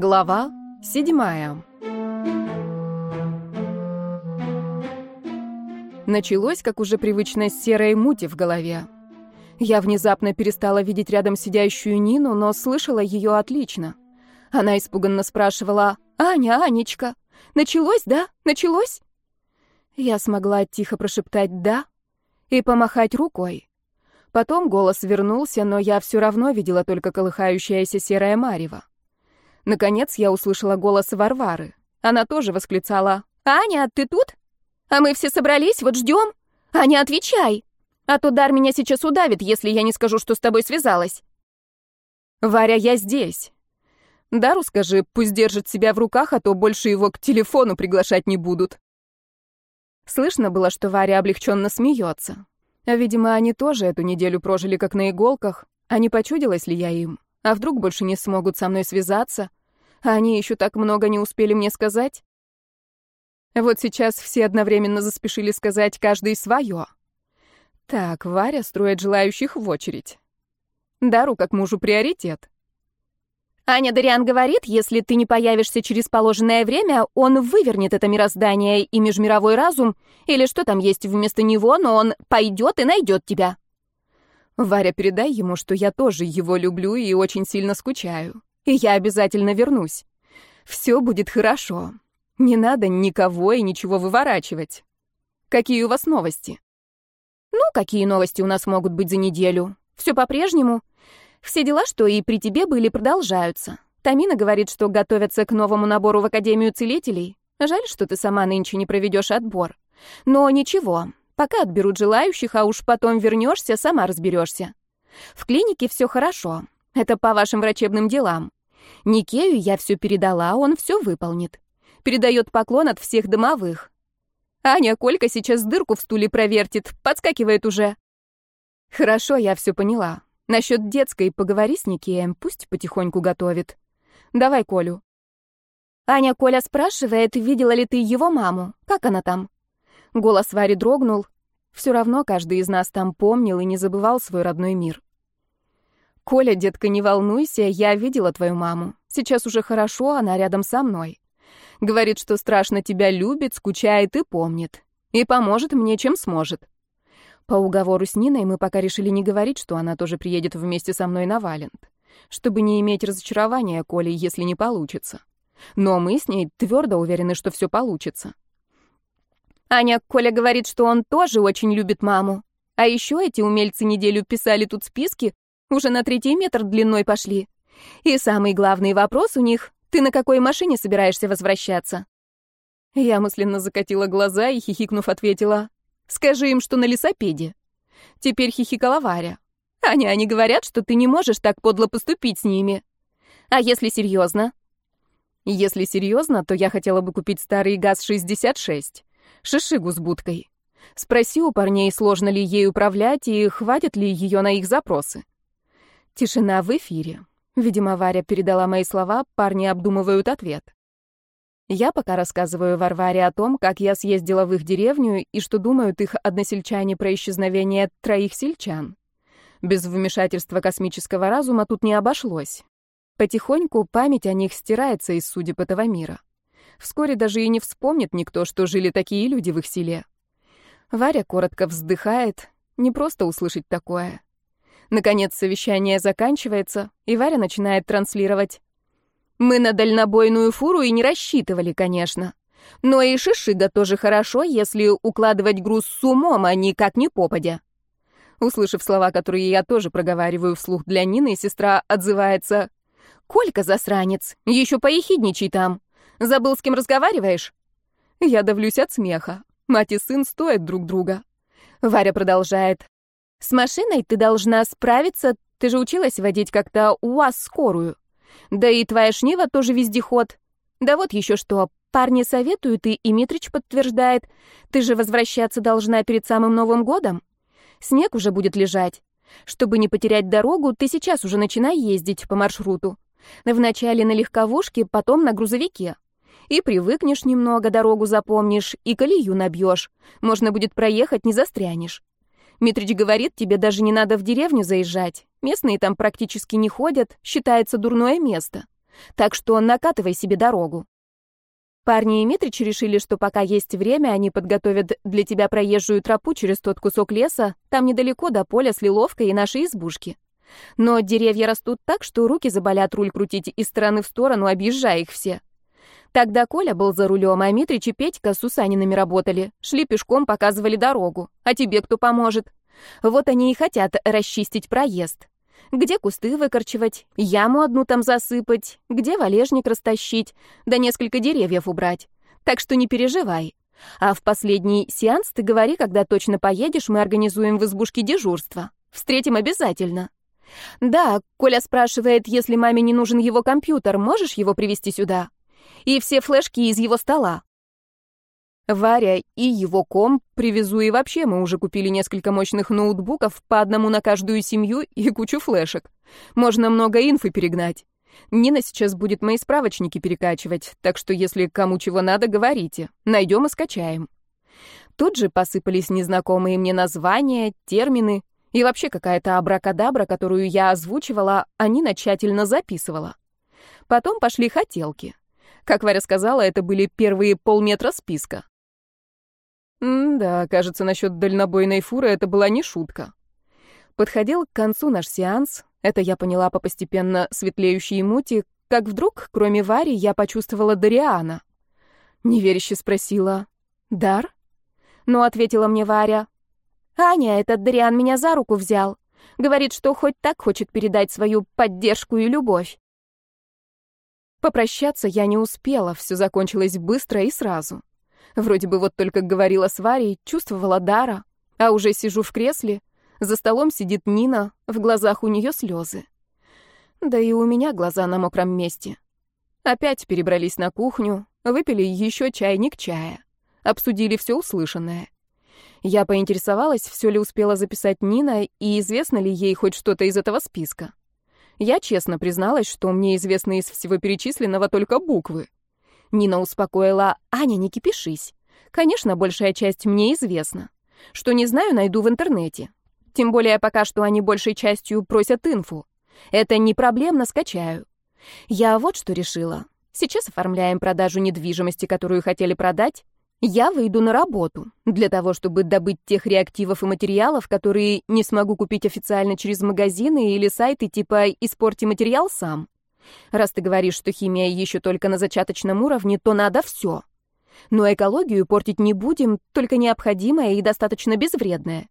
Глава 7. Началось, как уже привычно, с серой мути в голове. Я внезапно перестала видеть рядом сидящую Нину, но слышала ее отлично. Она испуганно спрашивала: «Аня, Анечка, началось, да? Началось?» Я смогла тихо прошептать «да» и помахать рукой. Потом голос вернулся, но я все равно видела только колыхающееся серое марево. Наконец я услышала голос Варвары. Она тоже восклицала: «Аня, ты тут? А мы все собрались, вот ждем. Аня, отвечай, а то Дар меня сейчас удавит, если я не скажу, что с тобой связалась». «Варя, я здесь. Дару скажи, пусть держит себя в руках, а то больше его к телефону приглашать не будут». Слышно было, что Варя облегченно смеется. Видимо, они тоже эту неделю прожили как на иголках, а не почудилась ли я им? А вдруг больше не смогут со мной связаться? А они еще так много не успели мне сказать? Вот сейчас все одновременно заспешили сказать каждый свое. Так, Варя строит желающих в очередь. Дару как мужу приоритет. «Аня, Дариан говорит, если ты не появишься через положенное время, он вывернет это мироздание и межмировой разум, или что там есть вместо него, но он пойдет и найдет тебя». «Варя, передай ему, что я тоже его люблю и очень сильно скучаю. И я обязательно вернусь. Все будет хорошо. Не надо никого и ничего выворачивать. Какие у вас новости?» «Ну, какие новости у нас могут быть за неделю? Все по-прежнему. Все дела, что и при тебе были, продолжаются. Тамина говорит, что готовятся к новому набору в Академию Целителей. Жаль, что ты сама нынче не проведешь отбор. Но ничего, пока отберут желающих, а уж потом вернешься, сама разберешься. В клинике все хорошо. Это по вашим врачебным делам. Никею я все передала, он все выполнит. Передает поклон от всех домовых. Аня, Колька сейчас дырку в стуле провертит, подскакивает уже. Хорошо, я все поняла. Насчет детской поговори с Никеем, пусть потихоньку готовит. Давай Колю. Аня, Коля спрашивает, видела ли ты его маму? Как она там? Голос Вари дрогнул. Все равно каждый из нас там помнил и не забывал свой родной мир. Коля, детка, не волнуйся, я видела твою маму. Сейчас уже хорошо, она рядом со мной. Говорит, что страшно тебя любит, скучает и помнит. И поможет мне, чем сможет. По уговору с Ниной мы пока решили не говорить, что она тоже приедет вместе со мной на Валент, чтобы не иметь разочарования Коле, если не получится. Но мы с ней твердо уверены, что все получится. Аня, Коля говорит, что он тоже очень любит маму. А еще эти умельцы неделю писали тут списки, уже на 3-й метр длиной пошли. И самый главный вопрос у них: ты на какой машине собираешься возвращаться? Я мысленно закатила глаза и, хихикнув, ответила: скажи им, что на лесопеде. Теперь хихикала Варя. Аня, они говорят, что ты не можешь так подло поступить с ними. А если серьезно? Если серьезно, то я хотела бы купить старый ГАЗ-66, шишигу с будкой. Спроси у парней, сложно ли ей управлять и хватит ли ее на их запросы. Тишина в эфире. Видимо, Варя передала мои слова, парни обдумывают ответ. Я пока рассказываю Варваре о том, как я съездила в их деревню и что думают их односельчане про исчезновение 3 сельчан. Без вмешательства космического разума тут не обошлось. Потихоньку память о них стирается из судеб этого мира. Вскоре даже и не вспомнит никто, что жили такие люди в их селе. Варя коротко вздыхает. Не просто услышать такое. Наконец совещание заканчивается, и Варя начинает транслировать. Мы на дальнобойную фуру и не рассчитывали, конечно. Но и шишига тоже хорошо, если укладывать груз с умом, а никак не попадя. Услышав слова, которые я тоже проговариваю вслух для Нины, сестра отзывается: «Колька, засранец, еще поехидничай там. Забыл, с кем разговариваешь?» Я давлюсь от смеха. Мать и сын стоят друг друга. Варя продолжает. «С машиной ты должна справиться, ты же училась водить как-то УАЗ скорую. Да и твоя Шнива тоже вездеход. Да вот еще что, парни советуют, и Митрич подтверждает. Ты же возвращаться должна перед самым Новым годом. Снег уже будет лежать. Чтобы не потерять дорогу, ты сейчас уже начинай ездить по маршруту. Вначале на легковушке, потом на грузовике. И привыкнешь немного, дорогу запомнишь, и колею набьешь. Можно будет проехать, не застрянешь. Митрич говорит, тебе даже не надо в деревню заезжать. Местные там практически не ходят, считается дурное место. Так что накатывай себе дорогу. Парни и Митрич решили, что пока есть время, они подготовят для тебя проезжую тропу через тот кусок леса, там недалеко до поля с Лиловкой и нашей избушки. Но деревья растут так, что руки заболят руль крутить из стороны в сторону, объезжая их все. Тогда Коля был за рулем, а Митрич и Петька с Сусаниными работали, шли пешком, показывали дорогу. А тебе кто поможет? Вот они и хотят расчистить проезд. Где кусты выкорчевать, яму одну там засыпать, где валежник растащить, да несколько деревьев убрать. Так что не переживай. А в последний сеанс ты говори, когда точно поедешь, мы организуем в избушке дежурство. Встретим обязательно. Да, Коля спрашивает, если маме не нужен его компьютер, можешь его привезти сюда? И все флешки из его стола. Варя и его комп привезу, и вообще мы уже купили несколько мощных ноутбуков, по одному на каждую семью и кучу флешек. Можно много инфы перегнать. Нина сейчас будет мои справочники перекачивать, так что если кому чего надо, говорите. Найдем и скачаем. Тут же посыпались незнакомые мне названия, термины и вообще какая-то абракадабра, которую я озвучивала, а Нина тщательно записывала. Потом пошли хотелки. Как Варя сказала, это были первые полметра списка. Да, кажется, насчет дальнобойной фуры это была не шутка. Подходил к концу наш сеанс, это я поняла по постепенно светлеющей мути, как вдруг, кроме Вари, я почувствовала Дариана. Неверяще спросила: «Дар?» «Ну», — ответила мне Варя. «Аня, этот Дариан меня за руку взял. Говорит, что хоть так хочет передать свою поддержку и любовь». Попрощаться я не успела, все закончилось быстро и сразу. Вроде бы вот только говорила с Варей, чувствовала Дара, а уже сижу в кресле, за столом сидит Нина, в глазах у нее слезы. Да и у меня глаза на мокром месте. Опять перебрались на кухню, выпили еще чайник чая, обсудили все услышанное. Я поинтересовалась, все ли успела записать Нина и известно ли ей хоть что-то из этого списка. Я честно призналась, что мне известны из всего перечисленного только буквы. Нина успокоила: «Аня, не кипишись. Конечно, большая часть мне известна. Что не знаю, найду в интернете. Тем более пока что они большей частью просят инфу. Это не проблемно, скачаю. Я вот что решила. Сейчас оформляем продажу недвижимости, которую хотели продать. Я выйду на работу для того, чтобы добыть тех реактивов и материалов, которые не смогу купить официально через магазины или сайты типа «Испорти материал сам». Раз ты говоришь, что химия еще только на зачаточном уровне, то надо все. Но экологию портить не будем, только необходимое и достаточно безвредное».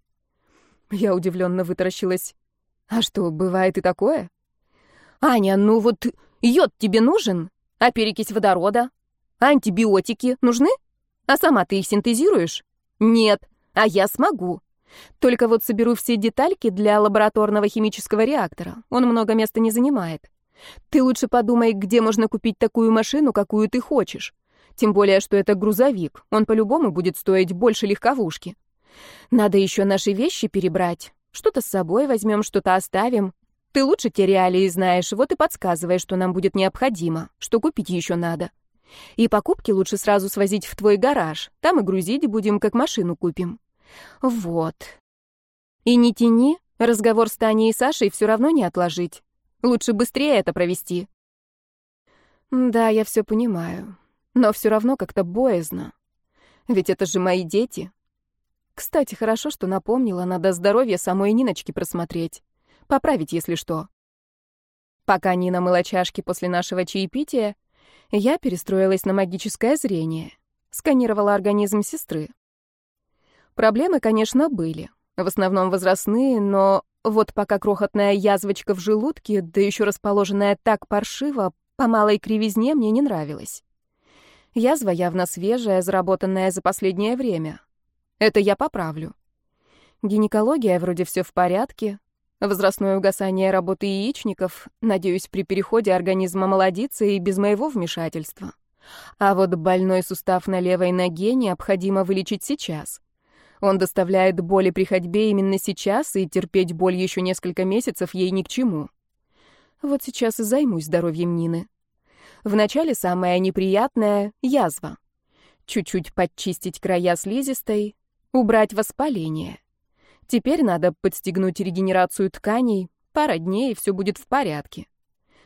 Я удивленно вытаращилась. «А что, бывает и такое?» «Аня, ну вот йод тебе нужен? А перекись водорода? Антибиотики нужны? А сама ты их синтезируешь? Нет, а я смогу. Только вот соберу все детальки для лабораторного химического реактора. Он много места не занимает. Ты лучше подумай, где можно купить такую машину, какую ты хочешь. Тем более, что это грузовик. Он по-любому будет стоить больше легковушки. Надо еще наши вещи перебрать. Что-то с собой возьмем, что-то оставим. Ты лучше те реалии знаешь, вот и подсказывай, что нам будет необходимо, что купить еще надо. И покупки лучше сразу свозить в твой гараж. Там и грузить будем, как машину купим. Вот. И не тяни, разговор с Таней и Сашей все равно не отложить. Лучше быстрее это провести». Да, я все понимаю. Но все равно как-то боязно. Ведь это же мои дети. Кстати, хорошо, что напомнила, надо здоровье самой Ниночки просмотреть. Поправить, если что. Пока Нина мыла чашки после нашего чаепития, я перестроилась на магическое зрение. Сканировала организм сестры. Проблемы, конечно, были. В основном возрастные, но вот пока крохотная язвочка в желудке, да еще расположенная так паршиво, по малой кривизне мне не нравилась. Язва явно свежая, заработанная за последнее время. Это я поправлю. Гинекология вроде все в порядке. Возрастное угасание работы яичников, надеюсь, при переходе организм омолодится и без моего вмешательства. А вот больной сустав на левой ноге необходимо вылечить сейчас. Он доставляет боли при ходьбе именно сейчас, и терпеть боль еще несколько месяцев ей ни к чему. Вот сейчас и займусь здоровьем Нины. Вначале самое неприятное — язва. Чуть-чуть подчистить края слизистой, убрать воспаление. Теперь надо подстегнуть регенерацию тканей, пара дней, и все будет в порядке.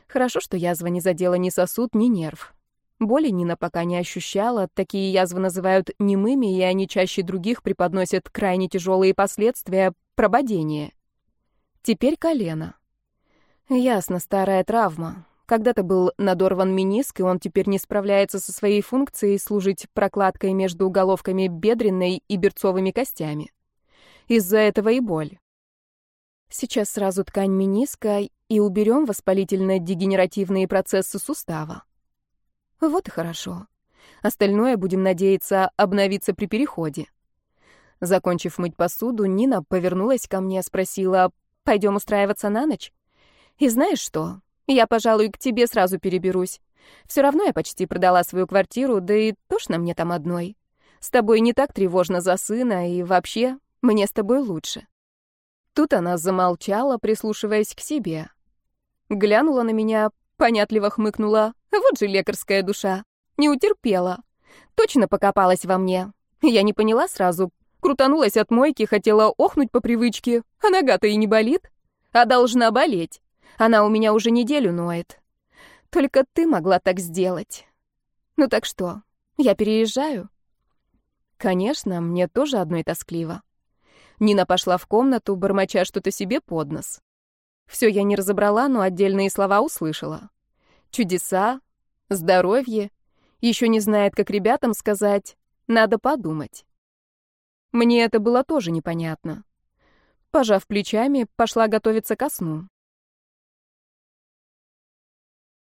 Хорошо, что язва не задела ни сосуд, ни нерв. Боли Нина пока не ощущала, такие язвы называют немыми, и они чаще других преподносят крайне тяжелые последствия — прободение. Теперь колено. Ясно, старая травма. Когда-то был надорван мениск, и он теперь не справляется со своей функцией служить прокладкой между головками бедренной и берцовыми костями. Из-за этого и боль. Сейчас сразу ткань мениска и уберем воспалительно-дегенеративные процессы сустава. Вот и хорошо. Остальное, будем надеяться, обновится при переходе. Закончив мыть посуду, Нина повернулась ко мне, спросила: «Пойдем устраиваться на ночь? И знаешь что? Я, пожалуй, к тебе сразу переберусь. Все равно я почти продала свою квартиру, да и тошно мне там одной. С тобой не так тревожно за сына, и вообще, мне с тобой лучше». Тут она замолчала, прислушиваясь к себе. Глянула на меня, понятливо хмыкнула. Вот же лекарская душа. Не утерпела. Точно покопалась во мне. Я не поняла сразу. Крутанулась от мойки, хотела охнуть по привычке. А нога-то и не болит. А должна болеть. Она у меня уже неделю ноет. Только ты могла так сделать. Ну так что, я переезжаю? Конечно, мне тоже одной тоскливо. Нина пошла в комнату, бормоча что-то себе под нос. Все я не разобрала, но отдельные слова услышала. Чудеса, здоровье, еще не знает, как ребятам сказать, надо подумать. Мне это было тоже непонятно. Пожав плечами, пошла готовиться ко сну.